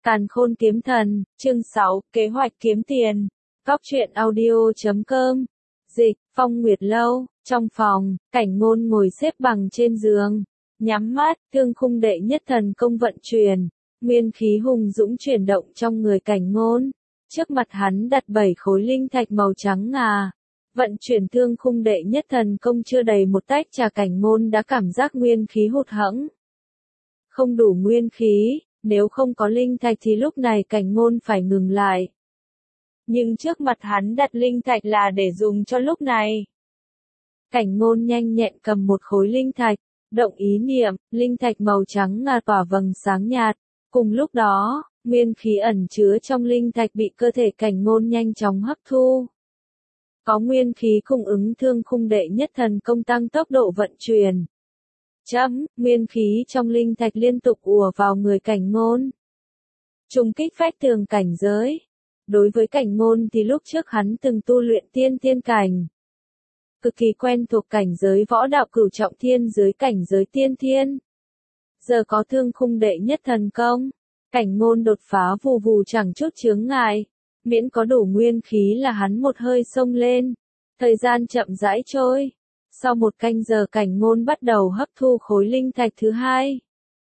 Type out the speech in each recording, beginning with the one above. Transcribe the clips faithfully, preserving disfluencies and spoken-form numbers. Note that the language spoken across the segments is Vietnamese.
Càn khôn kiếm thần, chương sáu, kế hoạch kiếm tiền. Góc truyện audio chấm com. Dịch, Phong Nguyệt Lâu, trong phòng, Cảnh Ngôn ngồi xếp bằng trên giường, nhắm mắt, thương khung đệ nhất thần công vận chuyển, nguyên khí hùng dũng chuyển động trong người Cảnh Ngôn. Trước mặt hắn đặt bảy khối linh thạch màu trắng ngà. Vận chuyển thương khung đệ nhất thần công chưa đầy một tách trà, Cảnh Ngôn đã cảm giác nguyên khí hụt hẫng. Không đủ nguyên khí. Nếu không có linh thạch thì lúc này Cảnh Ngôn phải ngừng lại. Nhưng trước mặt hắn đặt linh thạch là để dùng cho lúc này. Cảnh Ngôn nhanh nhẹn cầm một khối linh thạch, động ý niệm, linh thạch màu trắng ngà tỏa vầng sáng nhạt. Cùng lúc đó, nguyên khí ẩn chứa trong linh thạch bị cơ thể Cảnh Ngôn nhanh chóng hấp thu. Có nguyên khí cung ứng thương khung đệ nhất thần công tăng tốc độ vận chuyển. Chấm, nguyên khí trong linh thạch liên tục ùa vào người Cảnh Ngôn. Trùng kích phách tường cảnh giới. Đối với Cảnh Ngôn thì lúc trước hắn từng tu luyện tiên thiên cảnh. Cực kỳ quen thuộc cảnh giới võ đạo cửu trọng thiên dưới cảnh giới tiên thiên. Giờ có thương khung đệ nhất thần công. Cảnh Ngôn đột phá vù vù chẳng chút chướng ngại. Miễn có đủ nguyên khí là hắn một hơi xông lên. Thời gian chậm rãi trôi. Sau một canh giờ Cảnh Ngôn bắt đầu hấp thu khối linh thạch thứ hai.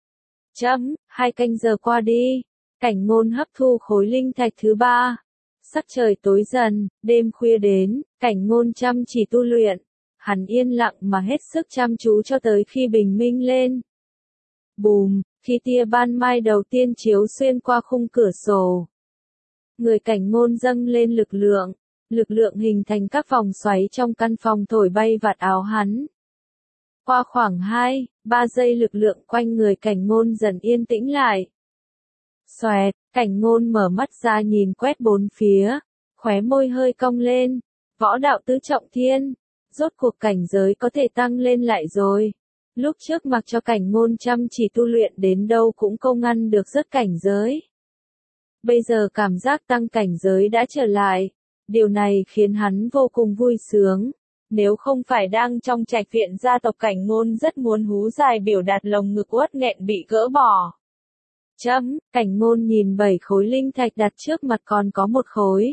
Chấm, hai canh giờ qua đi. Cảnh Ngôn hấp thu khối linh thạch thứ ba. Sắc trời tối dần, đêm khuya đến, Cảnh Ngôn chăm chỉ tu luyện. Hắn yên lặng mà hết sức chăm chú cho tới khi bình minh lên. Bùm, khi tia ban mai đầu tiên chiếu xuyên qua khung cửa sổ. Người Cảnh Ngôn dâng lên lực lượng. Lực lượng hình thành các vòng xoáy trong căn phòng thổi bay vạt áo hắn. Qua khoảng hai, ba giây lực lượng quanh người Cảnh Ngôn dần yên tĩnh lại. Xoẹt, Cảnh Ngôn mở mắt ra nhìn quét bốn phía, khóe môi hơi cong lên. Võ đạo tứ trọng thiên, rốt cuộc cảnh giới có thể tăng lên lại rồi. Lúc trước mặc cho Cảnh Ngôn chăm chỉ tu luyện đến đâu cũng không ngăn được rất cảnh giới. Bây giờ cảm giác tăng cảnh giới đã trở lại. Điều này khiến hắn vô cùng vui sướng. Nếu không phải đang trong trạch viện gia tộc, Cảnh Ngôn rất muốn hú dài biểu đạt lồng ngực uất nghẹn bị gỡ bỏ. Chấm, Cảnh Ngôn nhìn bảy khối linh thạch đặt trước mặt còn có một khối.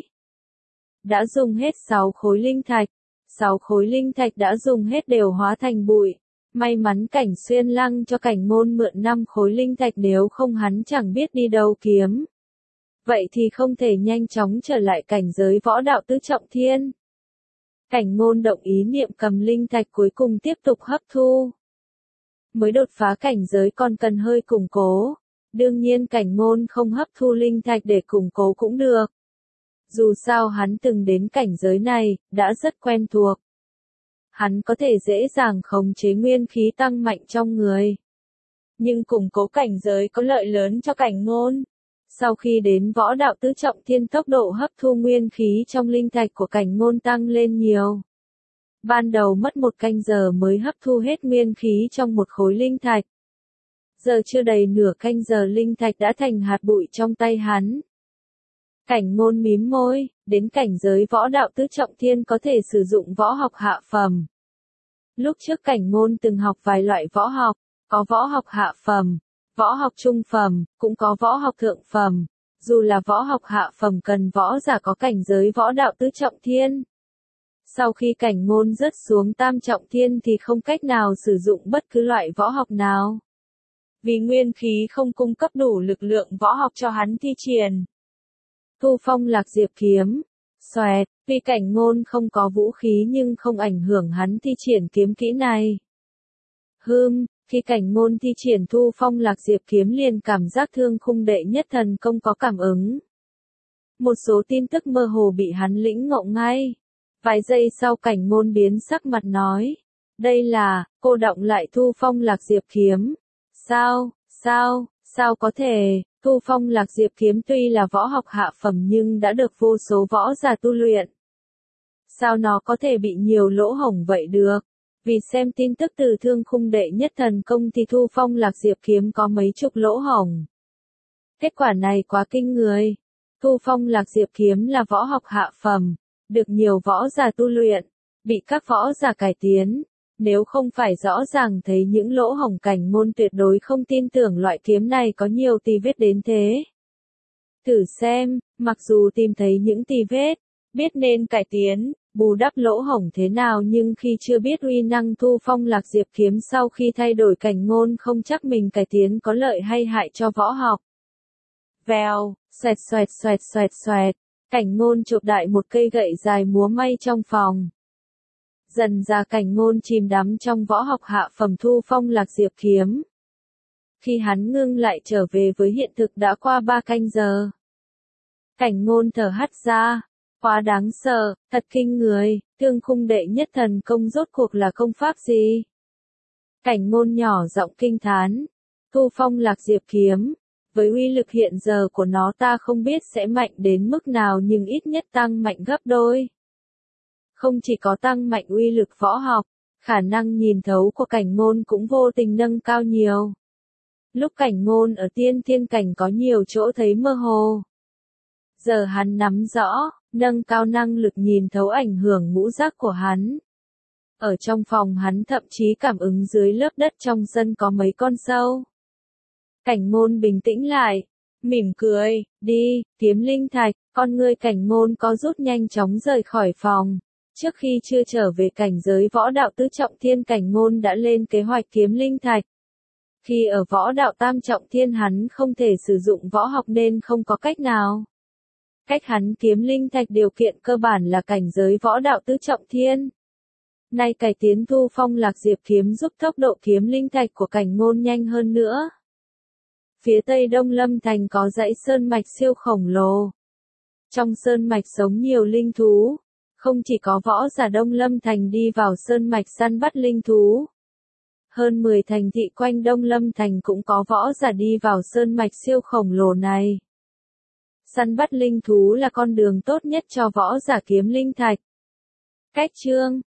Đã dùng hết sáu khối linh thạch. Sáu khối linh thạch đã dùng hết đều hóa thành bụi. May mắn Cảnh Xuyên Lăng cho Cảnh Ngôn mượn năm khối linh thạch, nếu không hắn chẳng biết đi đâu kiếm. Vậy thì không thể nhanh chóng trở lại cảnh giới võ đạo tứ trọng thiên. Cảnh Ngôn động ý niệm cầm linh thạch cuối cùng tiếp tục hấp thu. Mới đột phá cảnh giới còn cần hơi củng cố. Đương nhiên Cảnh Ngôn không hấp thu linh thạch để củng cố cũng được. Dù sao hắn từng đến cảnh giới này, đã rất quen thuộc. Hắn có thể dễ dàng khống chế nguyên khí tăng mạnh trong người. Nhưng củng cố cảnh giới có lợi lớn cho Cảnh Ngôn. Sau khi đến võ đạo tứ trọng thiên, tốc độ hấp thu nguyên khí trong linh thạch của Cảnh Ngôn tăng lên nhiều. Ban đầu mất một canh giờ mới hấp thu hết nguyên khí trong một khối linh thạch. Giờ chưa đầy nửa canh giờ linh thạch đã thành hạt bụi trong tay hắn. Cảnh Ngôn mím môi, đến cảnh giới võ đạo tứ trọng thiên có thể sử dụng võ học hạ phẩm. Lúc trước Cảnh Ngôn từng học vài loại võ học, có võ học hạ phẩm. Võ học trung phẩm, cũng có võ học thượng phẩm. Dù là võ học hạ phẩm cần võ giả có cảnh giới võ đạo tứ trọng thiên. Sau khi Cảnh Ngôn rớt xuống tam trọng thiên thì không cách nào sử dụng bất cứ loại võ học nào. Vì nguyên khí không cung cấp đủ lực lượng võ học cho hắn thi triển. Thu Phong Lạc Diệp kiếm. Xoẹt, vì Cảnh Ngôn không có vũ khí nhưng không ảnh hưởng hắn thi triển kiếm kỹ này. Hừm. Khi Cảnh Ngôn thi triển Thu Phong Lạc Diệp kiếm liền cảm giác thương khung đệ nhất thần công có cảm ứng. Một số tin tức mơ hồ bị hắn lĩnh ngộ ngay. Vài giây sau Cảnh Ngôn biến sắc mặt nói. Đây là, cô đọng lại Thu Phong Lạc Diệp kiếm. Sao, sao, sao có thể, Thu Phong Lạc Diệp kiếm tuy là võ học hạ phẩm nhưng đã được vô số võ giả tu luyện. Sao nó có thể bị nhiều lỗ hổng vậy được? Vì xem tin tức từ thương khung đệ nhất thần công thì Thu Phong Lạc Diệp kiếm có mấy chục lỗ hổng. Kết quả này quá kinh người. Thu Phong Lạc Diệp kiếm là võ học hạ phẩm, được nhiều võ giả tu luyện, bị các võ giả cải tiến. Nếu không phải rõ ràng thấy những lỗ hổng, Cảnh Ngôn tuyệt đối không tin tưởng loại kiếm này có nhiều tì vết đến thế. Thử xem, mặc dù tìm thấy những tì vết, biết nên cải tiến, bù đắp lỗ hổng thế nào nhưng khi chưa biết uy năng Thu Phong Lạc Diệp kiếm sau khi thay đổi cảnh ngôn không chắc mình cải tiến có lợi hay hại cho võ học. Vèo, xoẹt xoẹt xoẹt xoẹt xoẹt, cảnh ngôn chộp đại một cây gậy dài múa may trong phòng. Dần ra cảnh ngôn chìm đắm trong võ học hạ phẩm Thu Phong Lạc Diệp kiếm. Khi hắn ngưng lại trở về với hiện thực đã qua ba canh giờ. Cảnh ngôn thở hắt ra. Quá đáng sợ, thật kinh người, Thương Khung đệ nhất thần công rốt cuộc là công pháp gì? Cảnh ngôn nhỏ giọng kinh thán. Thu Phong Lạc Diệp kiếm. Với uy lực hiện giờ của nó ta không biết sẽ mạnh đến mức nào nhưng ít nhất tăng mạnh gấp đôi. Không chỉ có tăng mạnh uy lực võ học, khả năng nhìn thấu của cảnh ngôn cũng vô tình nâng cao nhiều. Lúc cảnh ngôn ở tiên thiên cảnh có nhiều chỗ thấy mơ hồ. Giờ hắn nắm rõ, nâng cao năng lực nhìn thấu ảnh hưởng ngũ giác của hắn. Ở trong phòng hắn thậm chí cảm ứng dưới lớp đất trong sân có mấy con sâu. Cảnh ngôn bình tĩnh lại, mỉm cười, đi, kiếm linh thạch, con ngươi cảnh ngôn có rút nhanh chóng rời khỏi phòng. Trước khi chưa trở về cảnh giới võ đạo tứ trọng thiên cảnh ngôn đã lên kế hoạch kiếm linh thạch. Khi ở võ đạo tam trọng thiên hắn không thể sử dụng võ học nên không có cách nào. Cách hắn kiếm linh thạch điều kiện cơ bản là cảnh giới võ đạo tứ trọng thiên. Nay cải tiến Thu Phong Lạc Diệp kiếm giúp tốc độ kiếm linh thạch của cảnh ngôn nhanh hơn nữa. Phía tây Đông Lâm Thành có dãy sơn mạch siêu khổng lồ. Trong sơn mạch sống nhiều linh thú. Không chỉ có võ giả Đông Lâm Thành đi vào sơn mạch săn bắt linh thú. Hơn mười thành thị quanh Đông Lâm Thành cũng có võ giả đi vào sơn mạch siêu khổng lồ này. Săn bắt linh thú là con đường tốt nhất cho võ giả kiếm linh thạch. Cách chương